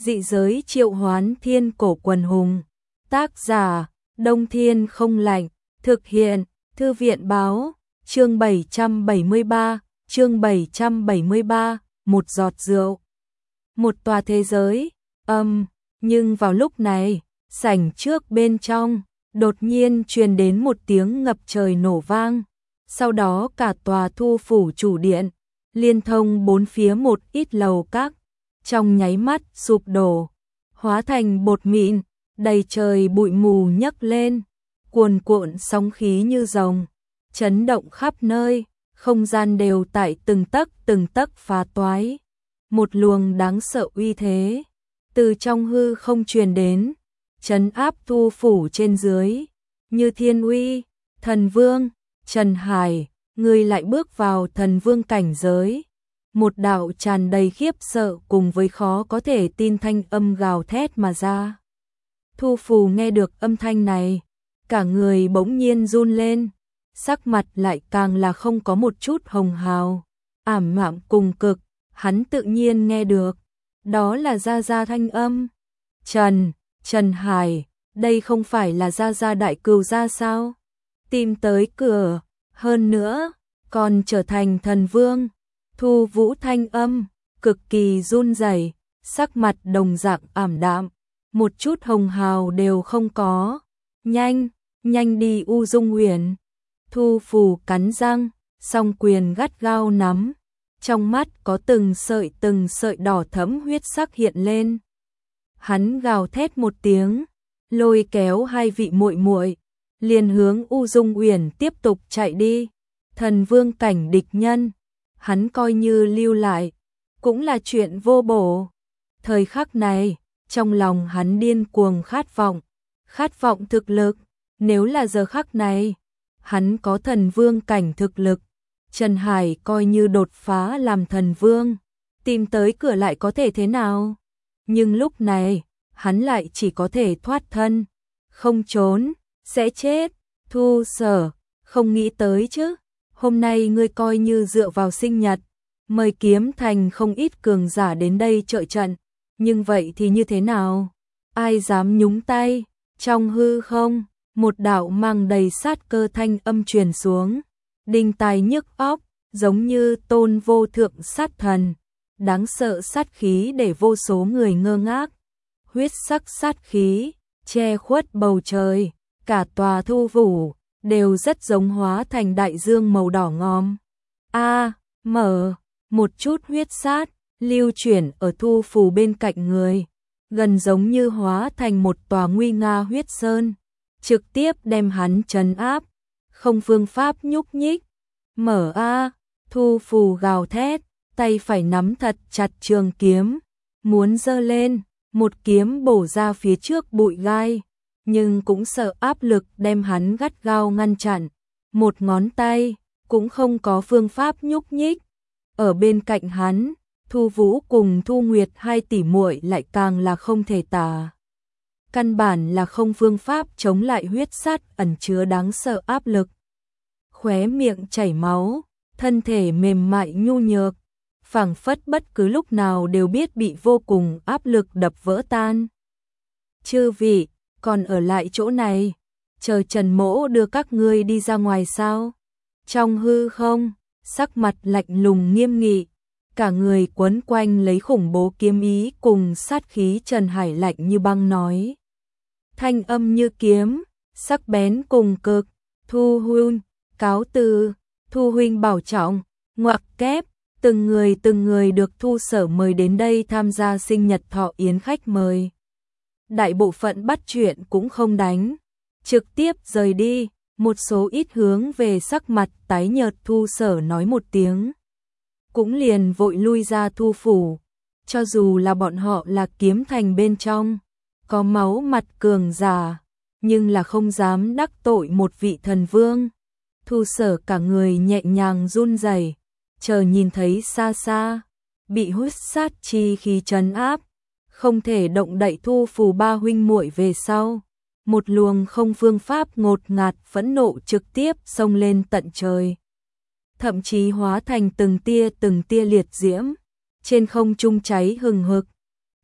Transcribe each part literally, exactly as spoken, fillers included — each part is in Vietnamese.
Dị giới triệu hoán thiên cổ quần hùng. Tác giả, Đông Thiên không lạnh. Thực hiện, Thư viện báo. Chương bảy trăm bảy mươi ba, chương bảy trăm bảy mươi ba, một giọt rượu. Một tòa thế giới, âm, nhưng vào lúc này, sảnh trước bên trong, đột nhiên truyền đến một tiếng ngập trời nổ vang. Sau đó cả tòa Thu phủ chủ điện, liên thông bốn phía một ít lầu các, trong nháy mắt sụp đổ, hóa thành bột mịn, đầy trời bụi mù nhấc lên, cuồn cuộn sóng khí như rồng, chấn động khắp nơi, không gian đều tại từng tấc từng tấc phá toái. Một luồng đáng sợ uy thế từ trong hư không truyền đến, trấn áp Thu phủ trên dưới, như thiên uy. Thần vương, Trần Hải, ngươi lại bước vào thần vương cảnh giới. Một đạo tràn đầy khiếp sợ cùng với khó có thể tin thanh âm gào thét mà ra. Thu phủ nghe được âm thanh này, cả người bỗng nhiên run lên, sắc mặt lại càng là không có một chút hồng hào, ảm đạm cùng cực. Hắn tự nhiên nghe được, đó là Gia Gia thanh âm. Trần, Trần Hải, đây không phải là Gia Gia đại cừu gia sao? Tìm tới cửa, hơn nữa, còn trở thành thần vương. Thu Vũ thanh âm, cực kỳ run rẩy, sắc mặt đồng dạng ảm đạm, một chút hồng hào đều không có. Nhanh, nhanh đi U Dung Huyền. Thu Phù cắn răng, song quyền gắt gao nắm. Trong mắt có từng sợi từng sợi đỏ thẫm huyết sắc hiện lên. Hắn gào thét một tiếng, lôi kéo hai vị muội muội, liền hướng U Dung Uyển tiếp tục chạy đi. Thần vương cảnh địch nhân, hắn coi như lưu lại, cũng là chuyện vô bổ. Thời khắc này, trong lòng hắn điên cuồng khát vọng, khát vọng thực lực. Nếu là giờ khắc này, hắn có thần vương cảnh thực lực, Trần Hải coi như đột phá làm thần vương, tìm tới cửa lại có thể thế nào? Nhưng lúc này, hắn lại chỉ có thể thoát thân, không trốn, sẽ chết. Thu Sở, không nghĩ tới chứ, hôm nay ngươi coi như dựa vào sinh nhật, mời Kiếm Thành không ít cường giả đến đây trợ trận, nhưng vậy thì như thế nào? Ai dám nhúng tay? Trong hư không, một đạo mang đầy sát cơ thanh âm truyền xuống, đinh tai nhức óc, giống như tôn vô thượng sát thần, đáng sợ sát khí để vô số người ngơ ngác. Huyết sắc sát khí che khuất bầu trời, cả tòa Thu phủ đều rất giống hóa thành đại dương màu đỏ ngòm. A, mở, một chút huyết sát lưu chuyển ở Thu phủ bên cạnh người, gần giống như hóa thành một tòa nguy nga huyết sơn, trực tiếp đem hắn trấn áp, không phương pháp nhúc nhích. Mở a, Thu Phù gào thét, tay phải nắm thật chặt trường kiếm, muốn giơ lên, một kiếm bổ ra phía trước bụi gai, nhưng cũng sợ áp lực đem hắn gắt gao ngăn chặn, một ngón tay cũng không có phương pháp nhúc nhích. Ở bên cạnh hắn, Thu Vũ cùng Thu Nguyệt hai tỷ muội lại càng là không thể tả. Căn bản là không phương pháp chống lại huyết sát ẩn chứa đáng sợ áp lực. Khóe miệng chảy máu, thân thể mềm mại nhu nhược, phảng phất bất cứ lúc nào đều biết bị vô cùng áp lực đập vỡ tan. Chư vị, còn ở lại chỗ này, chờ Trần Mỗ đưa các ngươi đi ra ngoài sao? Trong hư không, sắc mặt lạnh lùng nghiêm nghị, cả người quấn quanh lấy khủng bố kiếm ý cùng sát khí Trần Hải lạnh như băng nói. Thanh âm như kiếm, sắc bén cùng cực. Thu huynh, cáo từ. Thu huynh bảo trọng. Ngoặc kép, từng người từng người được Thu Sở mời đến đây tham gia sinh nhật thọ yến khách mời. Đại bộ phận bắt chuyện cũng không đánh, trực tiếp rời đi. Một số ít hướng về sắc mặt tái nhợt Thu Sở nói một tiếng, cũng liền vội lui ra Thu phủ. Cho dù là bọn họ là Kiếm Thành bên trong có máu mặt cường giả, nhưng là không dám đắc tội một vị thần vương. Thu Sở cả người nhẹ nhàng run rẩy, chờ nhìn thấy xa xa bị huyết sát chi khí trấn áp, không thể động đậy Thu phủ ba huynh muội về sau, một luồng không phương pháp ngột ngạt phẫn nộ trực tiếp xông lên tận trời, thậm chí hóa thành từng tia từng tia liệt diễm, trên không trung cháy hừng hực.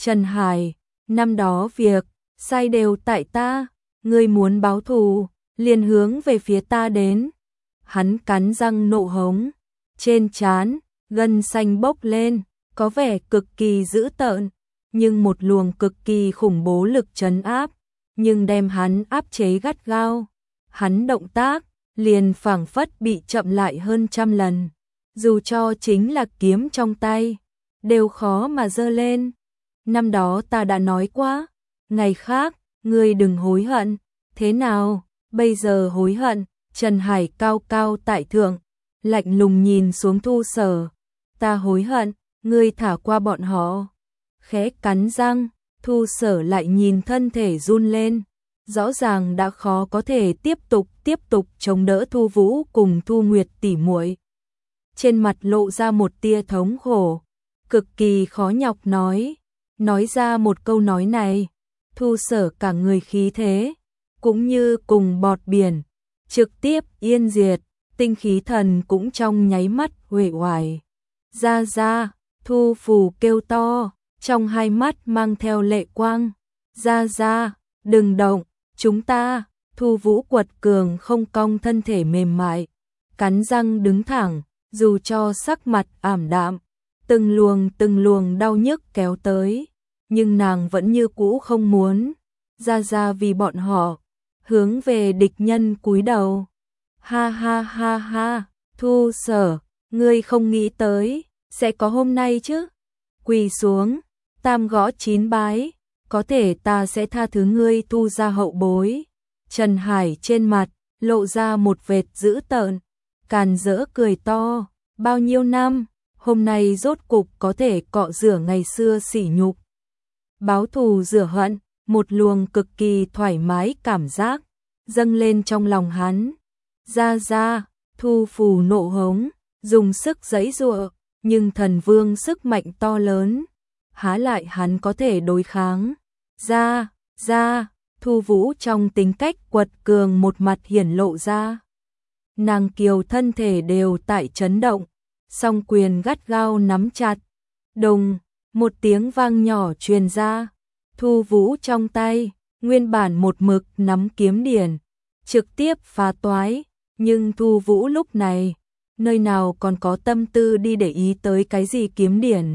Trần Hải, năm đó việc, sai đều tại ta, ngươi muốn báo thù, liền hướng về phía ta đến. Hắn cắn răng nộ hống, trên trán, gân xanh bốc lên, có vẻ cực kỳ dữ tợn, nhưng một luồng cực kỳ khủng bố lực trấn áp, nhưng đem hắn áp chế gắt gao. Hắn động tác, liền phảng phất bị chậm lại hơn trăm lần, dù cho chính là kiếm trong tay, đều khó mà giơ lên. Năm đó ta đã nói quá, ngày khác, ngươi đừng hối hận, thế nào, bây giờ hối hận. Trần Hải cao cao tại thượng, lạnh lùng nhìn xuống Thu Sở, ta hối hận, ngươi thả qua bọn họ. Khẽ cắn răng, Thu Sở lại nhìn thân thể run lên, rõ ràng đã khó có thể tiếp tục tiếp tục chống đỡ Thu Vũ cùng Thu Nguyệt tỉ muội. Trên mặt lộ ra một tia thống khổ, cực kỳ khó nhọc nói, nói ra một câu nói này, Thu Sở cả người khí thế, cũng như cùng bọt biển, trực tiếp yên diệt, tinh khí thần cũng trong nháy mắt uể oải. Ra ra, Thu Phù kêu to, trong hai mắt mang theo lệ quang. Ra ra, đừng động, chúng ta. Thu Vũ quật cường không cong thân thể mềm mại, cắn răng đứng thẳng, dù cho sắc mặt ảm đạm, từng luồng từng luồng đau nhức kéo tới, nhưng nàng vẫn như cũ không muốn. Ra ra vì bọn họ, hướng về địch nhân cúi đầu. Ha ha ha ha, Thu Sở, ngươi không nghĩ tới, sẽ có hôm nay chứ. Quỳ xuống, tam gõ chín bái, có thể ta sẽ tha thứ ngươi Thu gia hậu bối. Trần Hải trên mặt, lộ ra một vệt dữ tợn, càn rỡ cười to, bao nhiêu năm, hôm nay rốt cục có thể cọ rửa ngày xưa sỉ nhục. Báo thù rửa hận, một luồng cực kỳ thoải mái cảm giác dâng lên trong lòng hắn. Ra ra, Thu Phù nộ hống, dùng sức giãy giụa, nhưng thần vương sức mạnh to lớn, há lại hắn có thể đối kháng. Ra, ra, Thu Vũ trong tính cách quật cường một mặt hiển lộ ra. Nàng kiều thân thể đều tại chấn động, song quyền gắt gao nắm chặt. Đùng, một tiếng vang nhỏ truyền ra, Thu Vũ trong tay, nguyên bản một mực nắm kiếm điển, trực tiếp phá toái, nhưng Thu Vũ lúc này, nơi nào còn có tâm tư đi để ý tới cái gì kiếm điển.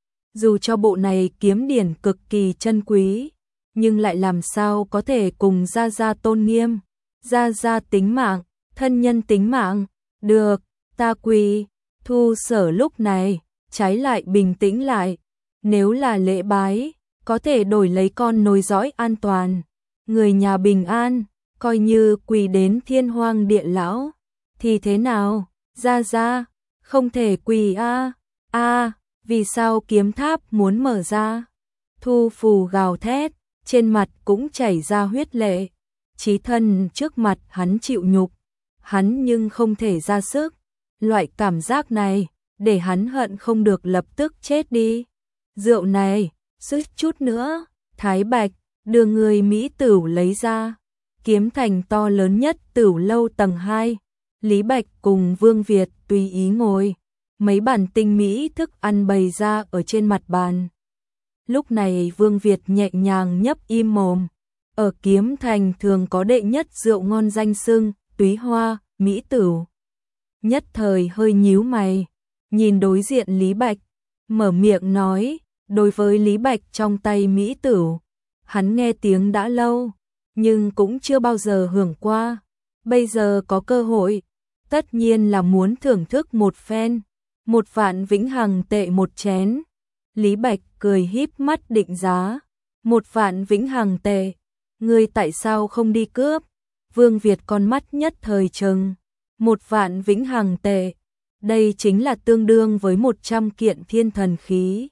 Dù cho bộ này kiếm điển cực kỳ chân quý, nhưng lại làm sao có thể cùng Gia Gia tôn nghiêm, Gia Gia tính mạng, thân nhân tính mạng. Được, ta quỳ. Thu Sở lúc này, trái lại bình tĩnh lại, nếu là lễ bái, có thể đổi lấy con nối dõi an toàn, người nhà bình an, coi như quỳ đến thiên hoang địa lão, thì thế nào? Ra ra, không thể quỳ a. A, vì sao kiếm tháp muốn mở ra? Thu Phù gào thét, trên mặt cũng chảy ra huyết lệ. Chí thân trước mặt hắn chịu nhục, hắn nhưng không thể ra sức. Loại cảm giác này, để hắn hận không được lập tức chết đi. Rượu này, suýt chút nữa, Thái Bạch, đưa người Mỹ Tửu lấy ra. Kiếm thành to lớn nhất Tửu lâu tầng hai. Lý Bạch cùng Vương Việt tùy ý ngồi, mấy bản tinh mỹ thức ăn bày ra ở trên mặt bàn. Lúc này Vương Việt nhẹ nhàng nhấp im mồm, ở Kiếm Thành thường có đệ nhất rượu ngon danh xưng, Túy Hoa, Mỹ Tửu. Nhất thời hơi nhíu mày, nhìn đối diện Lý Bạch, mở miệng nói, đối với Lý Bạch trong tay Mỹ Tửu, hắn nghe tiếng đã lâu, nhưng cũng chưa bao giờ hưởng qua, bây giờ có cơ hội, tất nhiên là muốn thưởng thức một phen, một vạn vĩnh hằng tệ một chén. Lý Bạch cười híp mắt định giá, một vạn vĩnh hằng tệ, ngươi tại sao không đi cướp? Vương Việt con mắt nhất thời trừng, một vạn vĩnh hằng tệ, đây chính là tương đương với một trăm kiện thiên thần khí.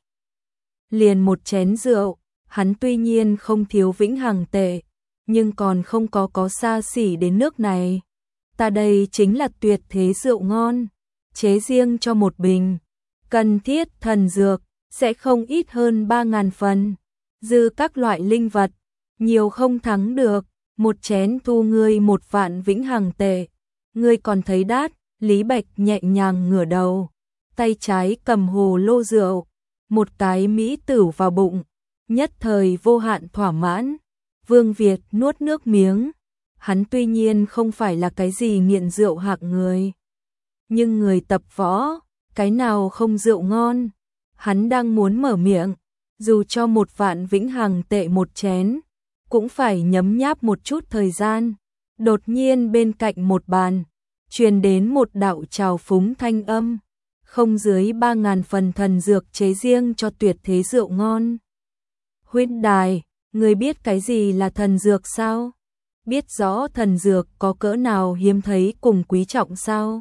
Liền một chén rượu, hắn tuy nhiên không thiếu vĩnh hằng tệ, nhưng còn không có có xa xỉ đến nước này. Ta đây chính là tuyệt thế rượu ngon, chế riêng cho một bình, cần thiết thần dược, sẽ không ít hơn ba ngàn phần, dư các loại linh vật, nhiều không thắng được, một chén thu ngươi một vạn vĩnh hằng tệ, ngươi còn thấy đắt. Lý Bạch nhẹ nhàng ngửa đầu, tay trái cầm hồ lô rượu, một cái Mỹ Tửu vào bụng, nhất thời vô hạn thỏa mãn. Vương Việt nuốt nước miếng, hắn tuy nhiên không phải là cái gì nghiện rượu hạng người, nhưng người tập võ, cái nào không rượu ngon. Hắn đang muốn mở miệng, dù cho một vạn vĩnh hằng tệ một chén, cũng phải nhấm nháp một chút thời gian. Đột nhiên bên cạnh một bàn, truyền đến một đạo trào phúng thanh âm, không dưới ba ngàn phần thần dược chế riêng cho tuyệt thế rượu ngon. Huynh đài, người biết cái gì là thần dược sao? Biết rõ thần dược có cỡ nào hiếm thấy cùng quý trọng sao?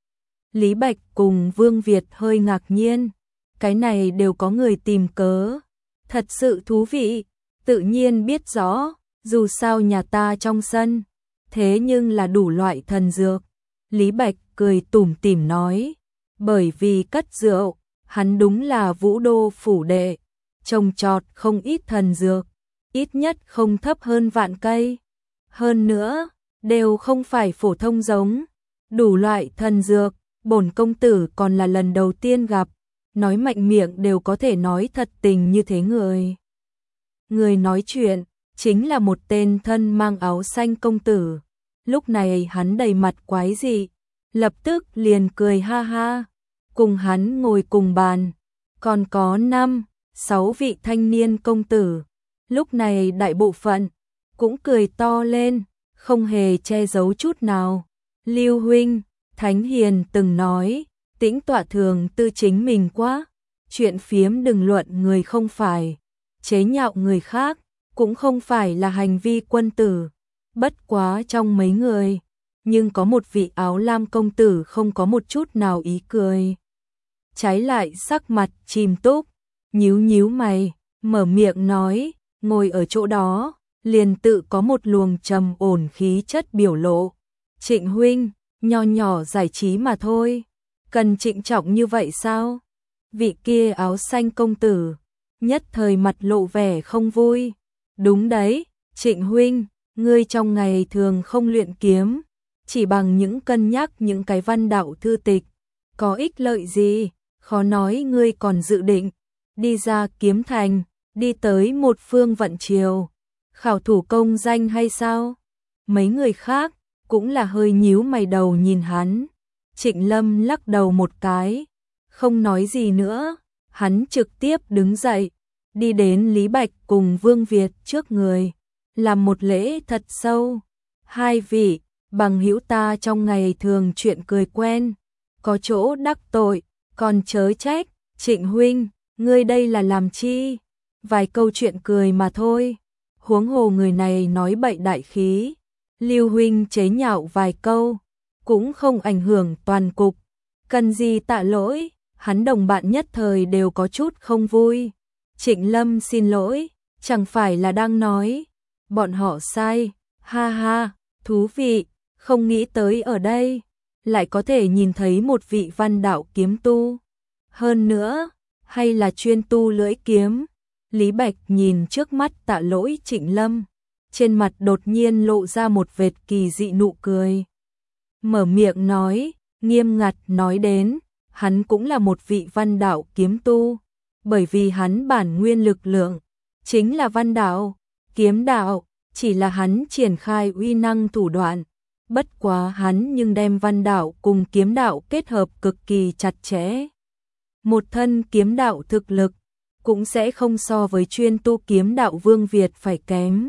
Lý Bạch cùng Vương Việt hơi ngạc nhiên, cái này đều có người tìm cớ, thật sự thú vị, tự nhiên biết rõ, dù sao nhà ta trong sân, thế nhưng là đủ loại thần dược. Lý Bạch cười tủm tỉm nói, bởi vì cất rượu, hắn đúng là vũ đô phủ đệ, trồng trọt không ít thần dược, ít nhất không thấp hơn vạn cây. Hơn nữa, đều không phải phổ thông giống, đủ loại thần dược, bổn công tử còn là lần đầu tiên gặp, nói mạnh miệng đều có thể nói thật tình như thế người. Người nói chuyện, chính là một tên thân mang áo xanh công tử. Lúc này hắn đầy mặt quái dị, lập tức liền cười ha ha, cùng hắn ngồi cùng bàn, còn có năm, sáu vị thanh niên công tử. Lúc này đại bộ phận cũng cười to lên, không hề che giấu chút nào. Lưu huynh, Thánh Hiền từng nói, tĩnh tọa thường tư chính mình quá, chuyện phiếm đừng luận người không phải, chế nhạo người khác, cũng không phải là hành vi quân tử. Bất quá trong mấy người, nhưng có một vị áo lam công tử không có một chút nào ý cười. Trái lại sắc mặt chìm túc, nhíu nhíu mày, mở miệng nói, ngồi ở chỗ đó, liền tự có một luồng trầm ổn khí chất biểu lộ. Trịnh huynh, nho nhỏ giải trí mà thôi, cần trịnh trọng như vậy sao? Vị kia áo xanh công tử, nhất thời mặt lộ vẻ không vui. Đúng đấy, Trịnh huynh, ngươi trong ngày thường không luyện kiếm, chỉ bằng những cân nhắc những cái văn đạo thư tịch, có ích lợi gì, khó nói ngươi còn dự định đi ra kiếm thành, đi tới một phương vận triều, khảo thủ công danh hay sao? Mấy người khác cũng là hơi nhíu mày đầu nhìn hắn. Trịnh Lâm lắc đầu một cái, không nói gì nữa, hắn trực tiếp đứng dậy, đi đến Lý Bạch cùng Vương Việt trước người, làm một lễ thật sâu. Hai vị, bằng hữu ta trong ngày thường chuyện cười quen, có chỗ đắc tội, còn chớ trách. Trịnh huynh, ngươi đây là làm chi? Vài câu chuyện cười mà thôi, huống hồ người này nói bậy đại khí. Lưu huynh chế nhạo vài câu, cũng không ảnh hưởng toàn cục, cần gì tạ lỗi. Hắn đồng bạn nhất thời đều có chút không vui. Trịnh Lâm xin lỗi, chẳng phải là đang nói bọn họ sai, ha ha, thú vị, không nghĩ tới ở đây lại có thể nhìn thấy một vị văn đạo kiếm tu, hơn nữa hay là chuyên tu lưỡi kiếm. Lý Bạch nhìn trước mắt tạ lỗi Trịnh Lâm, trên mặt đột nhiên lộ ra một vệt kỳ dị nụ cười, mở miệng nói, nghiêm ngặt nói đến, hắn cũng là một vị văn đạo kiếm tu, bởi vì hắn bản nguyên lực lượng chính là văn đạo, kiếm đạo, chỉ là hắn triển khai uy năng thủ đoạn, bất quá hắn nhưng đem văn đạo cùng kiếm đạo kết hợp cực kỳ chặt chẽ. Một thân kiếm đạo thực lực cũng sẽ không so với chuyên tu kiếm đạo Vương Việt phải kém,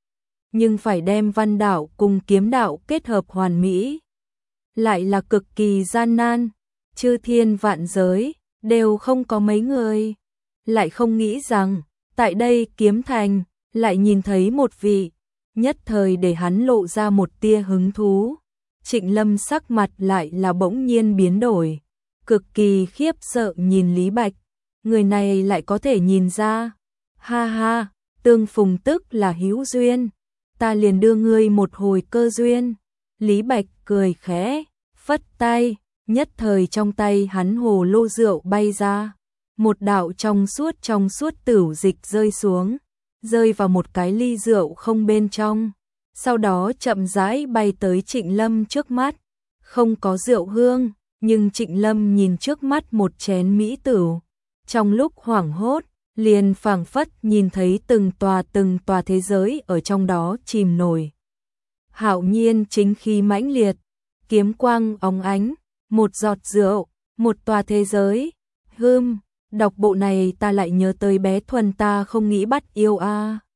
nhưng phải đem văn đạo cùng kiếm đạo kết hợp hoàn mỹ lại là cực kỳ gian nan. Chư thiên vạn giới đều không có mấy người, lại không nghĩ rằng tại đây kiếm thành lại nhìn thấy một vị, nhất thời để hắn lộ ra một tia hứng thú. Trịnh Lâm sắc mặt lại là bỗng nhiên biến đổi, cực kỳ khiếp sợ nhìn Lý Bạch, người này lại có thể nhìn ra. Ha ha, tương phùng tức là hữu duyên, ta liền đưa ngươi một hồi cơ duyên. Lý Bạch cười khẽ, phất tay, nhất thời trong tay hắn hồ lô rượu bay ra, một đạo trong suốt trong suốt tửu dịch rơi xuống, rơi vào một cái ly rượu không bên trong, sau đó chậm rãi bay tới Trịnh Lâm trước mắt. Không có rượu hương, nhưng Trịnh Lâm nhìn trước mắt một chén mỹ tửu, trong lúc hoảng hốt, liền phảng phất nhìn thấy từng tòa từng tòa thế giới ở trong đó chìm nổi. Hạo nhiên chính khí mãnh liệt, kiếm quang óng ánh, một giọt rượu, một tòa thế giới. Hừm, đọc bộ này ta lại nhớ tới bé Thuần ta không nghĩ bắt yêu a.